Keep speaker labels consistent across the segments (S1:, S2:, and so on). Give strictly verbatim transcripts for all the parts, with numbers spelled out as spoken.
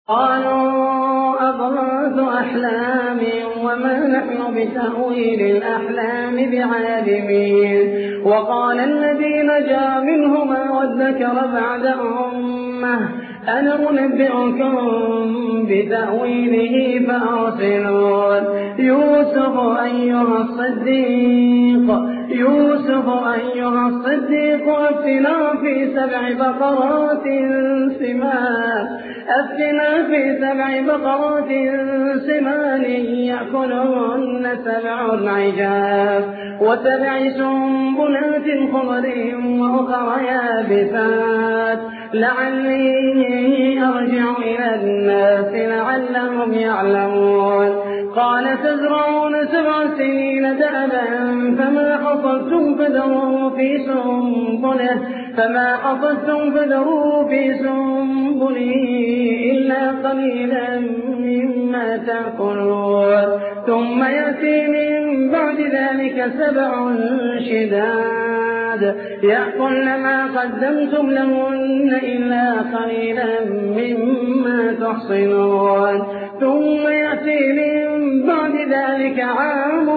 S1: قالوا أضغاث أحلام وما نحن بتأويل الأحلام بعالمين. وقال الذي نجا منهما وادكر بعد أمة أنا أنبئكم بتأويله فأرسلون. يوسف أيها الصديق يوسف أيها الصديق أفتنا في سبع بقرات سمان أفتنا في سبع بقرات سمان يأكلهن سبع عجاف وسبع سنبلات خضر وأخر يابسات لعلي أرجع إلى الناس لعلهم يعلمون. قال تزرعون سبع سنين دأبا فما حصدتم فذروه في سنبله فما حصدتم فذروه في سنبله إلا قليلا مما تأكلون. ثم يأتي من بعد ذلك سبع شداد يأكلن ما قدمتم لهن إلا قليلا مما تحصنون. ثم يأتي من بعد ذلك عام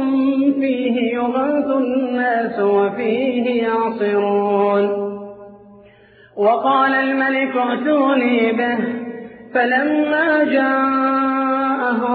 S1: فيه يغاث الناس وفيه يعصرون. وقال الملك ائتوني به فلما جاءه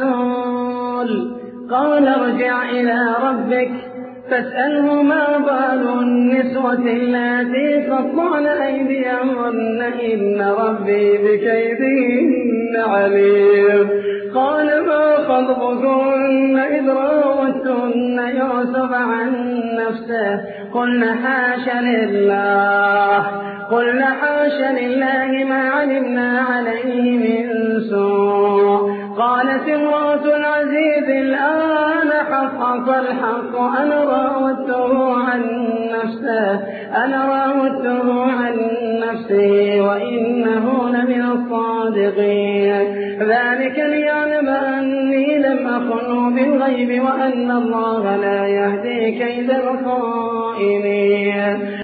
S1: الرسول قال ارجع إلى ربك فاسأله ما بال النسوة اللاتي قطعن أيديهن إن ربي بكيدهن عليم. قال ما خطبكن إذ راوتن يوسف عن نفسه قلنا حاش لله قلنا حاش لله ما علمنا عليه من سوء. قالت امرأة العزيز الآن حصحص الحق أنا راودته عن نفسه أنا راودته عن نفسه وإنه لمن الصادقين. ذلك ليعلم أني لم أخنه بالغيب وأن الله لا يهدي كيد الخائنين.